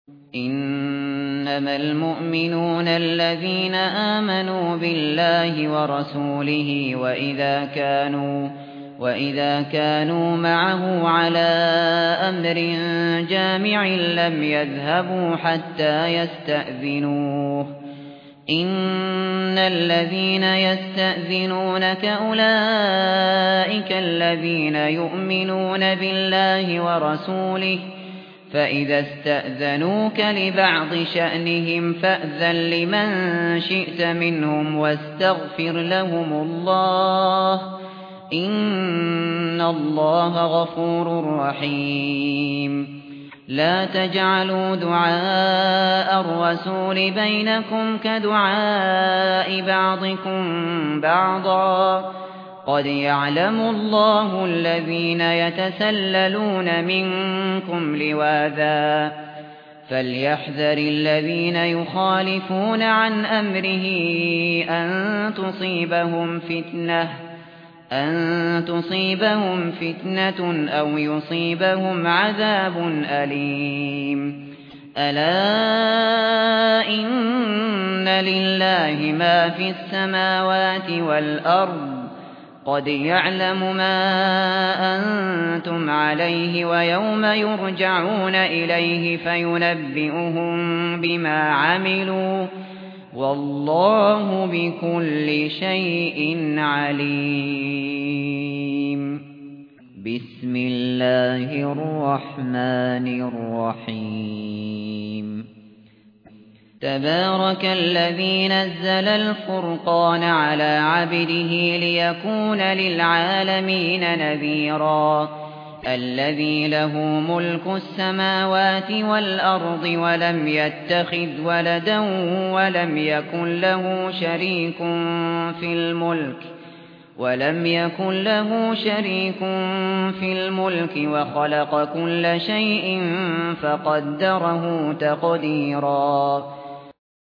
إنما المؤمنون الذين آمنوا بالله ورسوله وإذا كانوا معه على أمر جامع لم يذهبوا حتى يستأذنوه. إن الذين يستأذنونك أولئك الذين يؤمنون بالله ورسوله، فإذا استأذنوك لبعض شأنهم فأذن لمن شئت منهم واستغفر لهم الله، إن الله غفور رحيم. لا تجعلوا دعاء الرسول بينكم كدعاء بعضكم بعضا، قد يعلم الله الذين يتسللون منكم لواذا، فليحذر الذين يخالفون عن أمره أن تصيبهم فتنة أو يصيبهم عذاب أليم. ألا إن لله ما في السماوات والأرض، قد يعلم ما أنتم عليه ويوم يرجعون إليه فينبئهم بما عملوا، والله بكل شيء عليم. بسم الله الرحمن الرحيم. تبارك الذي نزل الفرقان على عبده ليكون للعالمين نذيرا. الذي له ملك السماوات والأرض ولم يتخذ ولدا ولم يكن له شريك في الملك وخلق كل شيء فقدره تقديرا.